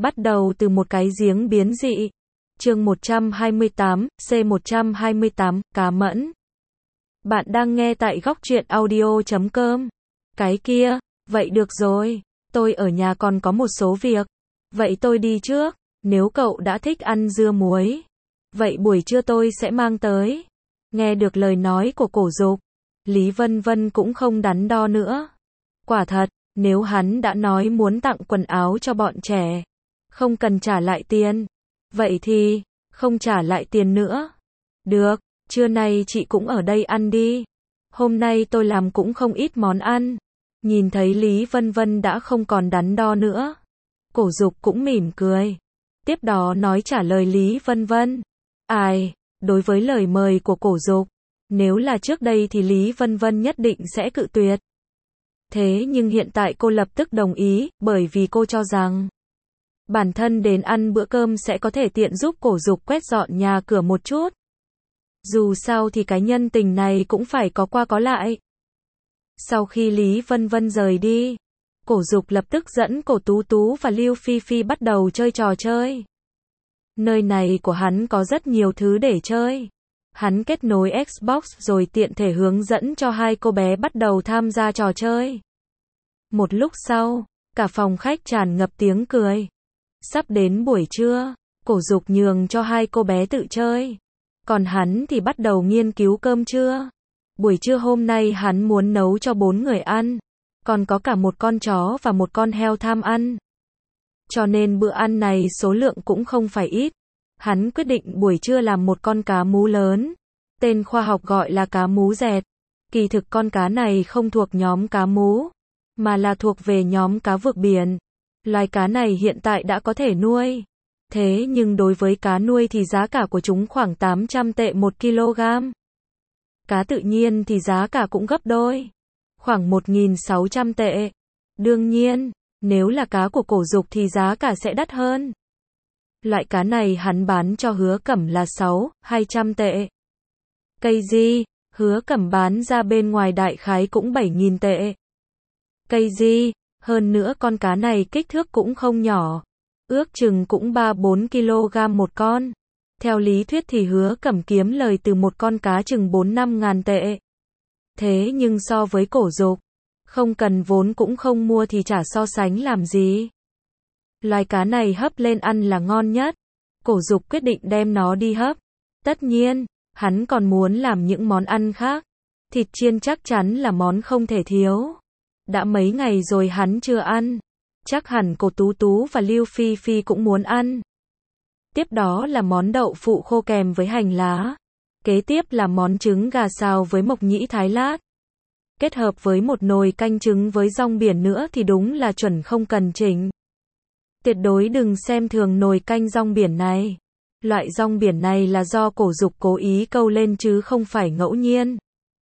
Bắt đầu từ một cái giếng biến dị. Chương 128, C128, Cá Mẫn. Bạn đang nghe tại góc truyện audio.com. Cái kia, vậy được rồi, tôi ở nhà còn có một số việc. Vậy tôi đi trước, nếu cậu đã thích ăn dưa muối. Vậy buổi trưa tôi sẽ mang tới. Nghe được lời nói của Cổ Dục, Lý Vân Vân cũng không đắn đo nữa. Quả thật, nếu hắn đã nói muốn tặng quần áo cho bọn trẻ, không cần trả lại tiền. Vậy thì, không trả lại tiền nữa. Được, trưa nay chị cũng ở đây ăn đi. Hôm nay tôi làm cũng không ít món ăn. Nhìn thấy Lý Vân Vân đã không còn đắn đo nữa, Cổ Dục cũng mỉm cười. Tiếp đó nói trả lời Lý Vân Vân. Ai, đối với lời mời của Cổ Dục, nếu là trước đây thì Lý Vân Vân nhất định sẽ cự tuyệt. Thế nhưng hiện tại cô lập tức đồng ý, bởi vì cô cho rằng bản thân đến ăn bữa cơm sẽ có thể tiện giúp Cổ Dục quét dọn nhà cửa một chút. Dù sao thì cái nhân tình này cũng phải có qua có lại. Sau khi Lý Vân Vân rời đi, Cổ Dục lập tức dẫn Cổ Tú Tú và Lưu Phi Phi bắt đầu chơi trò chơi. Nơi này của hắn có rất nhiều thứ để chơi. Hắn kết nối Xbox rồi tiện thể hướng dẫn cho hai cô bé bắt đầu tham gia trò chơi. Một lúc sau, cả phòng khách tràn ngập tiếng cười. Sắp đến buổi trưa, Cổ Dục nhường cho hai cô bé tự chơi. Còn hắn thì bắt đầu nghiên cứu cơm trưa. Buổi trưa hôm nay hắn muốn nấu cho 4 người ăn. Còn có cả một con chó và một con heo tham ăn. Cho nên bữa ăn này số lượng cũng không phải ít. Hắn quyết định buổi trưa làm một con cá mú lớn. Tên khoa học gọi là cá mú dẹt. Kỳ thực con cá này không thuộc nhóm cá mú, mà là thuộc về nhóm cá vực biển. Loài cá này hiện tại đã có thể nuôi. Thế nhưng đối với cá nuôi thì giá cả của chúng khoảng 800 tệ 1 kg. Cá tự nhiên thì giá cả cũng gấp đôi. Khoảng 1.600 tệ. Đương nhiên, nếu là cá của Cổ Dục thì giá cả sẽ đắt hơn. Loại cá này hắn bán cho Hứa Cẩm là 200 tệ. Cây gì? Hứa Cẩm bán ra bên ngoài đại khái cũng 7.000 tệ. Cây gì? Hơn nữa con cá này kích thước cũng không nhỏ. Ước chừng cũng 3-4 kg một con. Theo lý thuyết thì Hứa Cẩm kiếm lời từ một con cá chừng 4-5 ngàn tệ. Thế nhưng so với Cổ Dục, không cần vốn cũng không mua thì chả so sánh làm gì. Loài cá này hấp lên ăn là ngon nhất. Cổ Dục quyết định đem nó đi hấp. Tất nhiên, hắn còn muốn làm những món ăn khác. Thịt chiên chắc chắn là món không thể thiếu. Đã mấy ngày rồi hắn chưa ăn. Chắc hẳn Cổ Tú Tú và Lưu Phi Phi cũng muốn ăn. Tiếp đó là món đậu phụ khô kèm với hành lá. Kế tiếp là món trứng gà xào với mộc nhĩ thái lát. Kết hợp với một nồi canh trứng với rong biển nữa thì đúng là chuẩn không cần chỉnh. Tuyệt đối đừng xem thường nồi canh rong biển này. Loại rong biển này là do Cổ Dục cố ý câu lên chứ không phải ngẫu nhiên.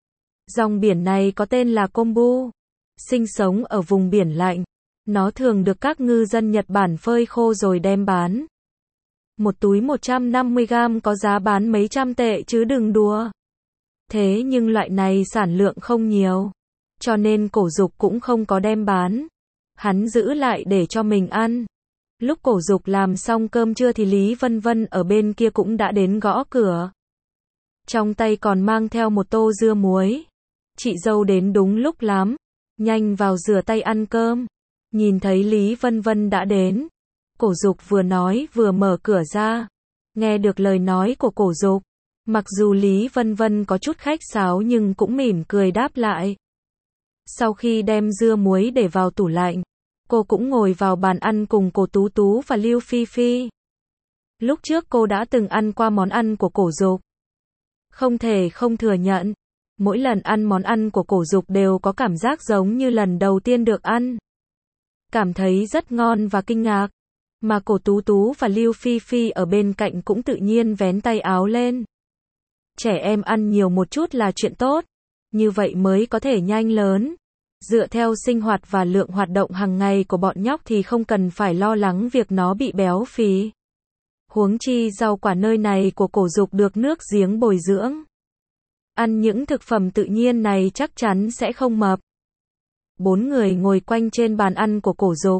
Rong biển này có tên là kombu. Sinh sống ở vùng biển lạnh. Nó thường được các ngư dân Nhật Bản phơi khô rồi đem bán. Một túi 150g có giá bán mấy trăm tệ chứ đừng đùa. Thế nhưng loại này sản lượng không nhiều. Cho nên Cổ Dục cũng không có đem bán. Hắn giữ lại để cho mình ăn. Lúc Cổ Dục làm xong cơm trưa thì Lý Vân Vân ở bên kia cũng đã đến gõ cửa. Trong tay còn mang theo một tô dưa muối. Chị dâu đến đúng lúc lắm. Nhanh vào rửa tay ăn cơm. Nhìn thấy Lý Vân Vân đã đến. Cổ Dục vừa nói vừa mở cửa ra. Nghe được lời nói của Cổ Dục. Mặc dù Lý Vân Vân có chút khách sáo nhưng cũng mỉm cười đáp lại. Sau khi đem dưa muối để vào tủ lạnh, cô cũng ngồi vào bàn ăn cùng Cổ Tú Tú và Lưu Phi Phi. Lúc trước cô đã từng ăn qua món ăn của Cổ Dục. Không thể không thừa nhận, mỗi lần ăn món ăn của Cổ Dục đều có cảm giác giống như lần đầu tiên được ăn. Cảm thấy rất ngon và kinh ngạc. Mà Cổ Tú Tú và Lưu Phi Phi ở bên cạnh cũng tự nhiên vén tay áo lên. Trẻ em ăn nhiều một chút là chuyện tốt. Như vậy mới có thể nhanh lớn. Dựa theo sinh hoạt và lượng hoạt động hàng ngày của bọn nhóc thì không cần phải lo lắng việc nó bị béo phì. Huống chi rau quả nơi này của Cổ Dục được nước giếng bồi dưỡng. Ăn những thực phẩm tự nhiên này chắc chắn sẽ không mập. 4 người ngồi quanh trên bàn ăn của Cổ Dục.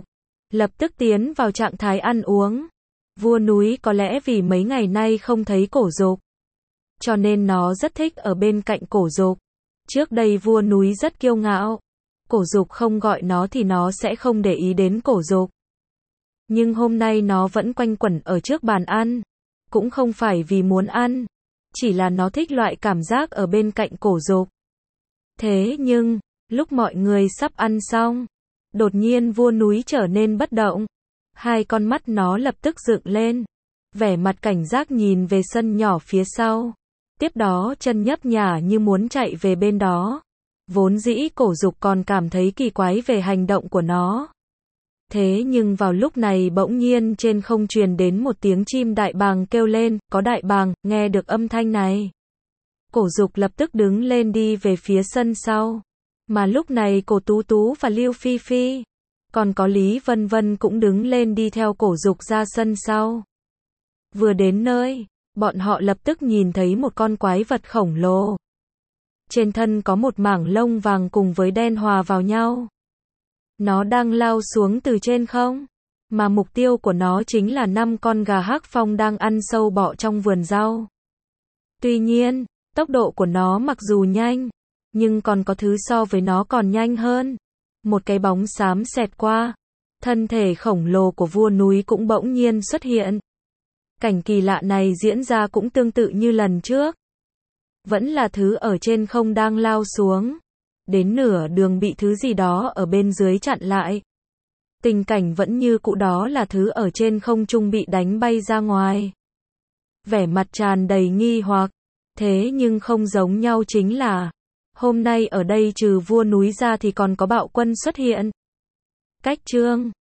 lập tức tiến vào trạng thái ăn uống. Vua núi có lẽ vì mấy ngày nay không thấy Cổ Dục, cho nên nó rất thích ở bên cạnh Cổ Dục. Trước đây vua núi rất kiêu ngạo, Cổ Dục không gọi nó thì nó sẽ không để ý đến Cổ Dục. Nhưng hôm nay nó vẫn quanh quẩn ở trước bàn ăn, cũng không phải vì muốn ăn, chỉ là nó thích loại cảm giác ở bên cạnh Cổ Dục. Thế nhưng, lúc mọi người sắp ăn xong, đột nhiên vua núi trở nên bất động. Hai con mắt nó lập tức dựng lên, vẻ mặt cảnh giác nhìn về sân nhỏ phía sau. Tiếp đó chân nhấp nhả như muốn chạy về bên đó. Vốn dĩ Cổ Dục còn cảm thấy kỳ quái về hành động của nó. Thế nhưng vào lúc này bỗng nhiên trên không truyền đến một tiếng chim đại bàng kêu lên, có đại bàng, nghe được âm thanh này. Cổ Dục lập tức đứng lên đi về phía sân sau. Mà lúc này Cổ Tú Tú và Lưu Phi Phi, còn có Lý Vân Vân cũng đứng lên đi theo Cổ Dục ra sân sau. Vừa đến nơi, bọn họ lập tức nhìn thấy một con quái vật khổng lồ. Trên thân có một mảng lông vàng cùng với đen hòa vào nhau. Nó đang lao xuống từ trên không, mà mục tiêu của nó chính là 5 con gà hắc phong đang ăn sâu bọ trong vườn rau. Tuy nhiên, tốc độ của nó mặc dù nhanh, nhưng còn có thứ so với nó còn nhanh hơn. Một cái bóng xám xẹt qua, thân thể khổng lồ của vua núi cũng bỗng nhiên xuất hiện. Cảnh kỳ lạ này diễn ra cũng tương tự như lần trước. Vẫn là thứ ở trên không đang lao xuống. Đến nửa đường bị thứ gì đó ở bên dưới chặn lại. Tình cảnh vẫn như cũ, đó là thứ ở trên không trung bị đánh bay ra ngoài. Vẻ mặt tràn đầy nghi hoặc. Thế nhưng không giống nhau chính là hôm nay ở đây trừ vua núi ra thì còn có bạo quân xuất hiện. Cách chương